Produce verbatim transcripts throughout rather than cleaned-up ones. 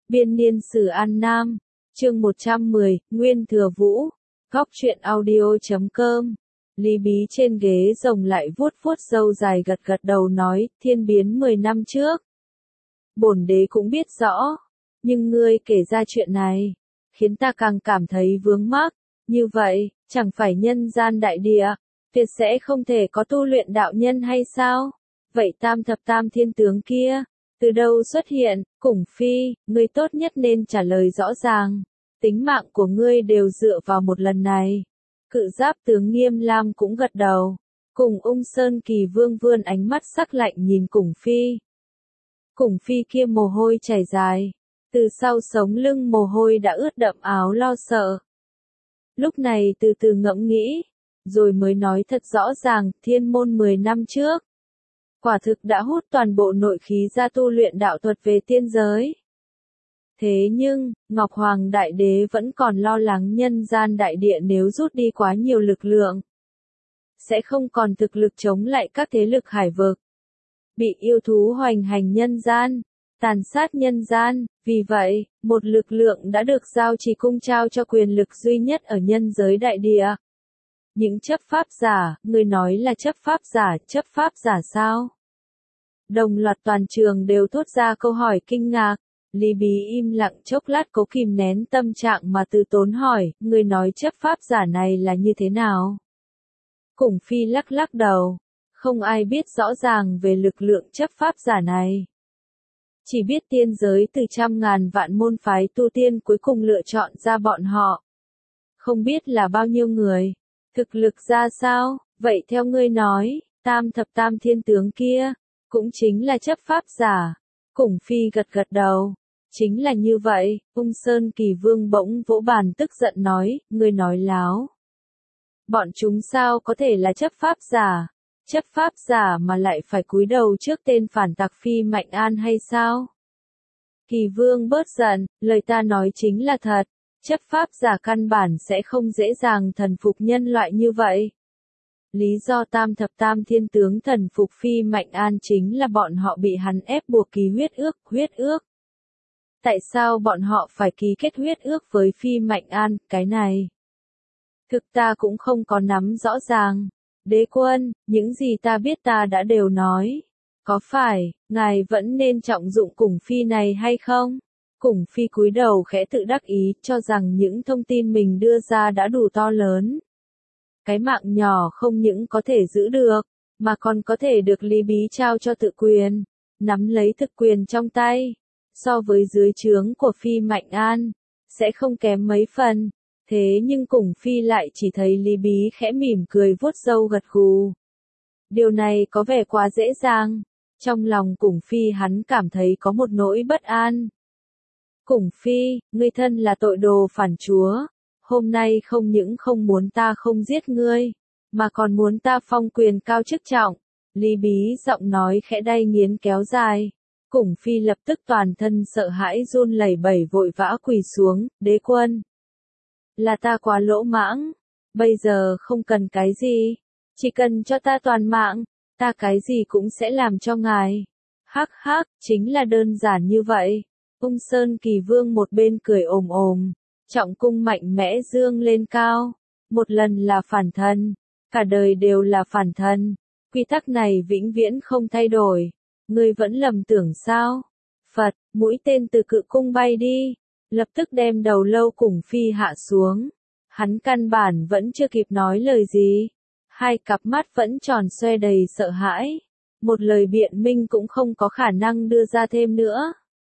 Biên niên sử An Nam, chương một trăm mười, Nguyên Thừa Vũ, góc truyện audio chấm com. Lý Bí trên ghế rồng lại vuốt vuốt râu dài gật gật đầu nói, thiên biến mười năm trước. Bổn đế cũng biết rõ, nhưng ngươi kể ra chuyện này, khiến ta càng cảm thấy vướng mắc, như vậy, chẳng phải nhân gian đại địa, tuyệt sẽ không thể có tu luyện đạo nhân hay sao? Vậy tam thập tam thiên tướng kia, từ đâu xuất hiện? Củng Phi, ngươi tốt nhất nên trả lời rõ ràng, tính mạng của ngươi đều dựa vào một lần này. Cự giáp tướng Nghiêm Lam cũng gật đầu, cùng Ung Sơn Kỳ Vương vươn ánh mắt sắc lạnh nhìn Củng Phi. Củng Phi kia mồ hôi chảy dài, từ sau sống lưng mồ hôi đã ướt đậm áo lo sợ. Lúc này từ từ ngẫm nghĩ, rồi mới nói thật rõ ràng, thiên môn mười năm trước. Quả thực đã hút toàn bộ nội khí ra tu luyện đạo thuật về tiên giới. Thế nhưng, Ngọc Hoàng Đại Đế vẫn còn lo lắng nhân gian đại địa nếu rút đi quá nhiều lực lượng, sẽ không còn thực lực chống lại các thế lực hải vực. Bị yêu thú hoành hành nhân gian, tàn sát nhân gian, vì vậy, một lực lượng đã được giao trì cung trao cho quyền lực duy nhất ở nhân giới đại địa. Những chấp pháp giả, người nói là chấp pháp giả, chấp pháp giả sao? Đồng loạt toàn trường đều thốt ra câu hỏi kinh ngạc. Lý Bí im lặng chốc lát cố kìm nén tâm trạng mà từ tốn hỏi, người nói chấp pháp giả này là như thế nào? Củng Phi lắc lắc đầu, không ai biết rõ ràng về lực lượng chấp pháp giả này. Chỉ biết tiên giới từ trăm ngàn vạn môn phái tu tiên cuối cùng lựa chọn ra bọn họ. Không biết là bao nhiêu người, thực lực ra sao, vậy theo ngươi nói, tam thập tam thiên tướng kia, cũng chính là chấp pháp giả. Củng Phi gật gật đầu, chính là như vậy. Ung Sơn Kỳ Vương bỗng vỗ bàn tức giận nói, ngươi nói láo. Bọn chúng sao có thể là chấp pháp giả, chấp pháp giả mà lại phải cúi đầu trước tên phản tặc Phi Mạnh An hay sao? Kỳ Vương bớt giận, lời ta nói chính là thật, chấp pháp giả căn bản sẽ không dễ dàng thần phục nhân loại như vậy. Lý do tam thập tam thiên tướng thần phục Phi Mạnh An chính là bọn họ bị hắn ép buộc ký huyết ước, huyết ước. Tại sao bọn họ phải ký kết huyết ước với Phi Mạnh An, cái này? Thực ta cũng không có nắm rõ ràng. Đế quân, những gì ta biết ta đã đều nói. Có phải, ngài vẫn nên trọng dụng Củng Phi này hay không? Củng Phi cúi đầu khẽ tự đắc ý, cho rằng những thông tin mình đưa ra đã đủ to lớn. Cái mạng nhỏ không những có thể giữ được, mà còn có thể được Lý Bí trao cho tự quyền, nắm lấy thực quyền trong tay. So với dưới trướng của Phi Mạnh An, sẽ không kém mấy phần. Thế nhưng Củng Phi lại chỉ thấy Lý Bí khẽ mỉm cười vuốt râu gật gù. Điều này có vẻ quá dễ dàng. Trong lòng Củng Phi hắn cảm thấy có một nỗi bất an. Củng Phi, ngươi thân là tội đồ phản chúa. Hôm nay không những không muốn ta không giết ngươi, mà còn muốn ta phong quyền cao chức trọng. Lý Bí giọng nói khẽ đay nghiến kéo dài. Củng Phi lập tức toàn thân sợ hãi run lẩy bẩy vội vã quỳ xuống, đế quân. Là ta quá lỗ mãng, bây giờ không cần cái gì, chỉ cần cho ta toàn mạng, ta cái gì cũng sẽ làm cho ngài. Hắc hắc, chính là đơn giản như vậy. Ung Sơn Kỳ Vương một bên cười ồm ồm, trọng cung mạnh mẽ dương lên cao. Một lần là phản thần, cả đời đều là phản thần. Quy tắc này vĩnh viễn không thay đổi. Ngươi vẫn lầm tưởng sao? Phật, mũi tên từ cự cung bay đi, lập tức đem đầu lâu Củng Phi hạ xuống. Hắn căn bản vẫn chưa kịp nói lời gì. Hai cặp mắt vẫn tròn xoe đầy sợ hãi. Một lời biện minh cũng không có khả năng đưa ra thêm nữa.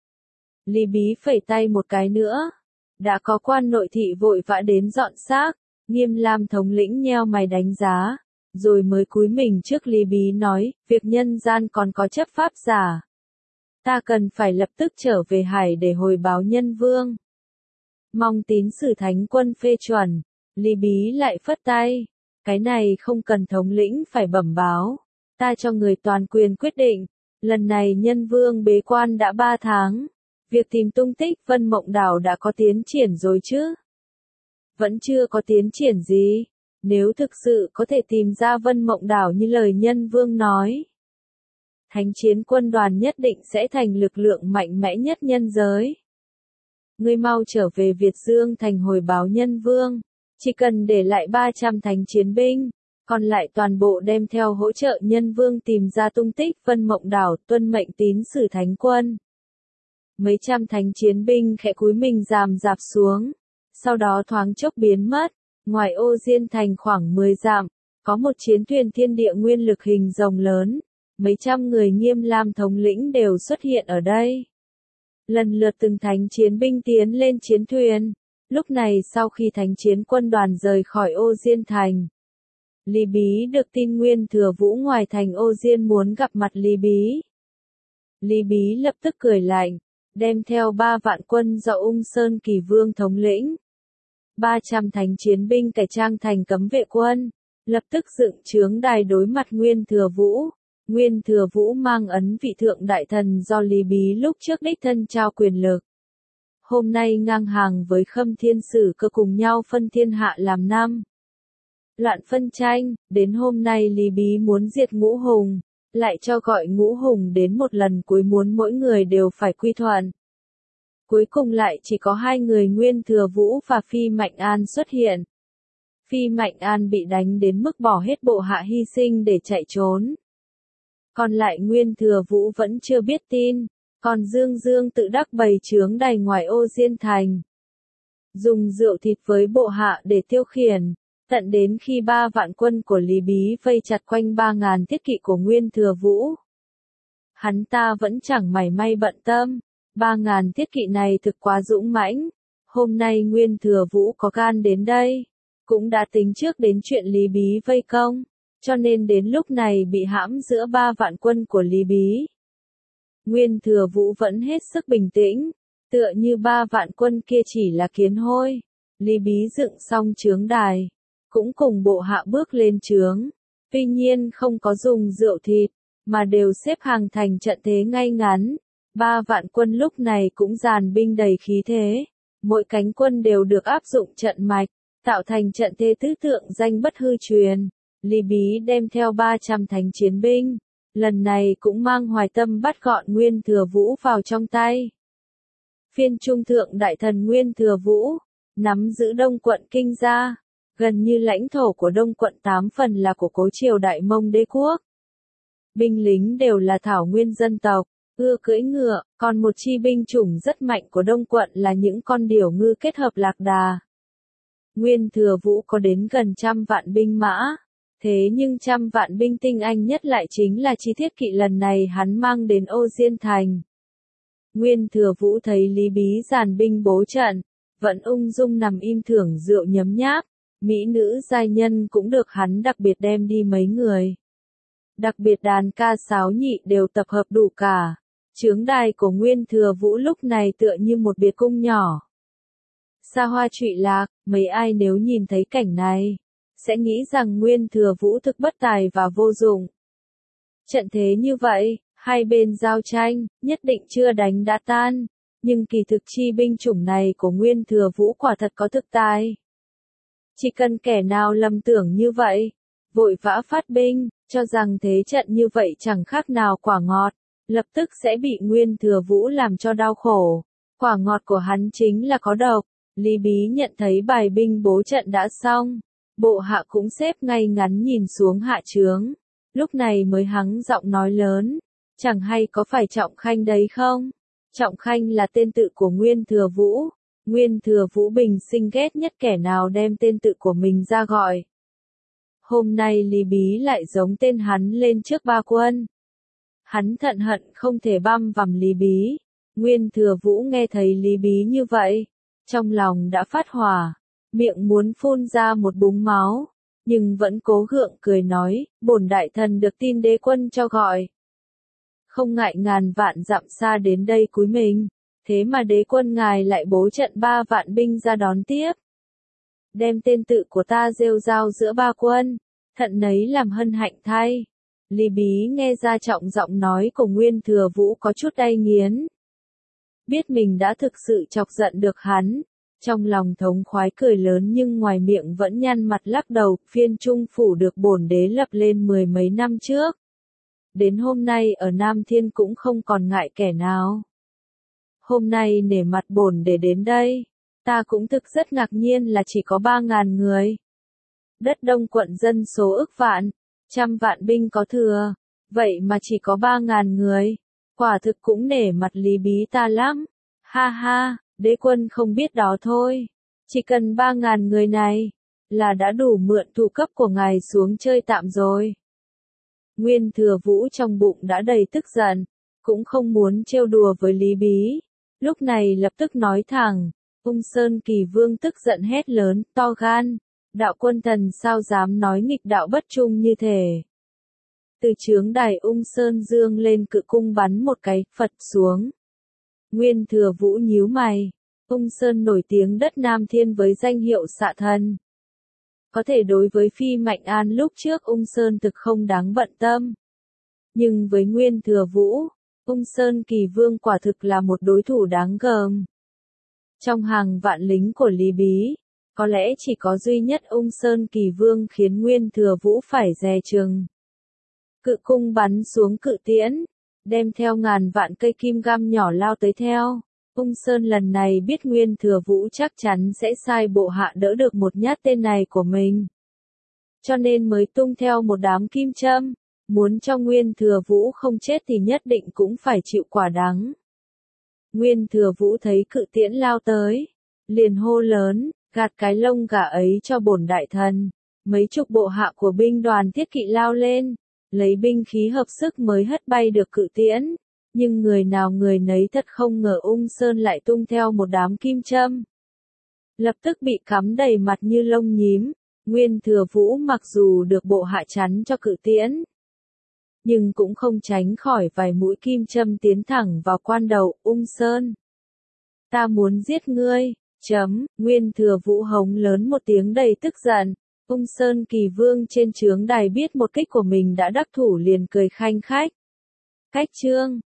Lý Bí phẩy tay một cái nữa. Đã có quan nội thị vội vã đến dọn xác. Nghiêm Lam thống lĩnh nheo mày đánh giá. Rồi mới cúi mình trước Lý Bí nói, việc nhân gian còn có chấp pháp giả. Ta cần phải lập tức trở về hải để hồi báo nhân vương. Mong tín sử thánh quân phê chuẩn. Lý Bí lại phất tay. Cái này không cần thống lĩnh phải bẩm báo. Ta cho người toàn quyền quyết định. Lần này nhân vương bế quan đã ba tháng. Việc tìm tung tích Vân Mộng Đảo đã có tiến triển rồi chứ? Vẫn chưa có tiến triển gì. Nếu thực sự có thể tìm ra Vân Mộng Đảo như lời nhân vương nói, Thánh chiến quân đoàn nhất định sẽ thành lực lượng mạnh mẽ nhất nhân giới. ngươi mau trở về Việt Dương thành hồi báo nhân vương, chỉ cần để lại ba trăm thánh chiến binh, còn lại toàn bộ đem theo hỗ trợ nhân vương tìm ra tung tích Vân Mộng Đảo, tuân mệnh tín sử thánh quân. Mấy trăm thánh chiến binh khẽ cúi mình ràm rạp xuống, sau đó thoáng chốc biến mất. Ngoài Ô Diên thành khoảng mười dặm, có một chiến thuyền thiên địa nguyên lực hình rồng lớn, mấy trăm người Nghiêm Lam thống lĩnh đều xuất hiện ở đây. Lần lượt từng thánh chiến binh tiến lên chiến thuyền. Lúc này sau khi thánh chiến quân đoàn rời khỏi Ô Diên thành, Lý Bí được tin Nguyên Thừa Vũ ngoài thành Ô Diên muốn gặp mặt Lý Bí. Lý Bí lập tức cười lạnh, đem theo ba vạn quân do Ung Sơn Kỳ Vương thống lĩnh. ba trăm thánh chiến binh cải trang thành cấm vệ quân, lập tức dựng chướng đài đối mặt Nguyên Thừa Vũ. Nguyên Thừa Vũ mang ấn vị thượng đại thần do Lý Bí lúc trước đích thân trao quyền lực. Hôm nay ngang hàng với Khâm Thiên Sử Cơ cùng nhau phân thiên hạ làm năm. Loạn phân tranh, đến hôm nay Lý Bí muốn diệt Ngũ Hùng, lại cho gọi Ngũ Hùng đến một lần cuối muốn mỗi người đều phải quy thuận. Cuối cùng lại chỉ có hai người Nguyên Thừa Vũ và Phi Mạnh An xuất hiện. Phi Mạnh An bị đánh đến mức bỏ hết bộ hạ hy sinh để chạy trốn. Còn lại Nguyên Thừa Vũ vẫn chưa biết tin, còn Dương Dương tự đắc bày chướng đài ngoài Ô Diên thành. Dùng rượu thịt với bộ hạ để tiêu khiển, tận đến khi ba vạn quân của Lý Bí vây chặt quanh ba ngàn thiết kỵ của Nguyên Thừa Vũ. Hắn ta vẫn chẳng mảy may bận tâm, ba ngàn thiết kỵ này thực quá dũng mãnh. Hôm nay Nguyên Thừa Vũ có gan đến đây, cũng đã tính trước đến chuyện Lý Bí vây công, cho nên đến lúc này bị hãm giữa ba vạn quân của Lý Bí. Nguyên Thừa Vũ vẫn hết sức bình tĩnh, tựa như ba vạn quân kia chỉ là kiến hôi. Lý Bí dựng xong chướng đài, cũng cùng bộ hạ bước lên chướng, tuy nhiên không có dùng rượu thịt, mà đều xếp hàng thành trận thế ngay ngắn. Ba vạn quân lúc này cũng dàn binh đầy khí thế, mỗi cánh quân đều được áp dụng trận mạch, tạo thành trận thế tứ tượng danh bất hư truyền. Lý Bí đem theo ba trăm thánh chiến binh, lần này cũng mang hoài tâm bắt gọn Nguyên Thừa Vũ vào trong tay. Phiên trung thượng đại thần Nguyên Thừa Vũ, nắm giữ Đông quận Kinh Gia, gần như lãnh thổ của Đông quận tám phần là của Cố triều Đại Mông Đế quốc. Binh lính đều là thảo nguyên dân tộc, ưa cưỡi ngựa, còn một chi binh chủng rất mạnh của Đông quận là những con điểu ngư kết hợp lạc đà. Nguyên Thừa Vũ có đến gần trăm vạn binh mã, thế nhưng trăm vạn binh tinh anh nhất lại chính là chi thiết kỵ lần này hắn mang đến Ô Diên thành. Nguyên Thừa Vũ thấy Lý Bí dàn binh bố trận, vẫn ung dung nằm im thưởng rượu nhấm nháp, mỹ nữ giai nhân cũng được hắn đặc biệt đem đi mấy người. Đặc biệt đàn ca sáo nhị đều tập hợp đủ cả. Chướng đài của Nguyên Thừa Vũ lúc này tựa như một biệt cung nhỏ. Xa hoa trụy lạc, mấy ai nếu nhìn thấy cảnh này, sẽ nghĩ rằng Nguyên Thừa Vũ thực bất tài và vô dụng. Trận thế như vậy, hai bên giao tranh, nhất định chưa đánh đã tan, nhưng kỳ thực chi binh chủng này của Nguyên Thừa Vũ quả thật có thực tài. Chỉ cần kẻ nào lầm tưởng như vậy, vội vã phát binh, cho rằng thế trận như vậy chẳng khác nào quả ngọt, lập tức sẽ bị Nguyên Thừa Vũ làm cho đau khổ. Quả ngọt của hắn chính là có độc. Lý Bí nhận thấy bài binh bố trận đã xong, bộ hạ cũng xếp ngay ngắn nhìn xuống hạ trướng, lúc này mới hắng giọng nói lớn, chẳng hay có phải Trọng Khanh đấy không? Trọng Khanh là tên tự của Nguyên Thừa Vũ. Nguyên Thừa Vũ bình sinh ghét nhất kẻ nào đem tên tự của mình ra gọi. Hôm nay Lý Bí lại giống tên hắn lên trước ba quân. Hắn thận hận không thể băm vằm Lý Bí. Nguyên Thừa Vũ nghe thấy Lý Bí như vậy, trong lòng đã phát hỏa, miệng muốn phun ra một búng máu, nhưng vẫn cố gượng cười nói, bổn đại thần được tin đế quân cho gọi. Không ngại ngàn vạn dặm xa đến đây cúi mình, thế mà đế quân ngài lại bố trận ba vạn binh ra đón tiếp. Đem tên tự của ta rêu rao giữa ba quân, thận nấy làm hân hạnh thay. Lý Bí nghe ra trọng giọng nói của Nguyên Thừa Vũ có chút đay nghiến. Biết mình đã thực sự chọc giận được hắn, trong lòng thống khoái cười lớn nhưng ngoài miệng vẫn nhăn mặt lắc đầu. Phiên trung phủ được bổn đế lập lên mười mấy năm trước. Đến hôm nay ở Nam Thiên cũng không còn ngại kẻ nào. hôm nay nể mặt bổn để đến đây. Ta cũng thực rất ngạc nhiên là chỉ có ba ngàn người. Đất Đông quận dân số ức vạn, trăm vạn binh có thừa, vậy mà chỉ có ba ngàn người. Quả thực cũng nể mặt Lý Bí ta lắm. Ha ha, đế quân không biết đó thôi. Chỉ cần ba ngàn người này, là đã đủ mượn thủ cấp của ngài xuống chơi tạm rồi. Nguyên Thừa Vũ trong bụng đã đầy tức giận, cũng không muốn trêu đùa với Lý Bí. Lúc này lập tức nói thẳng, Ung Sơn Kỳ Vương tức giận hét lớn, to gan, đạo quân thần sao dám nói nghịch đạo bất trung như thể. Từ chướng đài Ung Sơn dương lên cự cung bắn một cái, phật xuống. Nguyên Thừa Vũ nhíu mày, Ung Sơn nổi tiếng đất Nam Thiên với danh hiệu xạ thần. Có thể đối với Phi Mạnh An lúc trước Ung Sơn thực không đáng bận tâm. Nhưng với Nguyên Thừa Vũ, Ung Sơn Kỳ Vương quả thực là một đối thủ đáng gờm. Trong hàng vạn lính của Lý Bí, có lẽ chỉ có duy nhất Ung Sơn Kỳ Vương khiến Nguyên Thừa Vũ phải dè chừng. Cự cung bắn xuống cự tiễn, đem theo ngàn vạn cây kim găm nhỏ lao tới theo. Ung Sơn lần này biết Nguyên Thừa Vũ chắc chắn sẽ sai bộ hạ đỡ được một nhát tên này của mình. Cho nên mới tung theo một đám kim châm, muốn cho Nguyên Thừa Vũ không chết thì nhất định cũng phải chịu quả đắng. Nguyên Thừa Vũ thấy cự tiễn lao tới, liền hô lớn, gạt cái lông gà ấy cho bổn đại thần. Mấy chục bộ hạ của binh đoàn thiết kỵ lao lên, lấy binh khí hợp sức mới hất bay được cự tiễn. Nhưng người nào người nấy thật không ngờ Ung Sơn lại tung theo một đám kim châm. Lập tức bị cắm đầy mặt như lông nhím. Nguyên Thừa Vũ mặc dù được bộ hạ chắn cho cự tiễn, nhưng cũng không tránh khỏi vài mũi kim châm tiến thẳng vào quan đầu Ung Sơn. Ta muốn giết ngươi, chấm, Nguyên Thừa Vũ hống lớn một tiếng đầy tức giận. Ung Sơn Kỳ Vương trên chướng đài biết một kích của mình đã đắc thủ liền cười khanh khách. Cách chương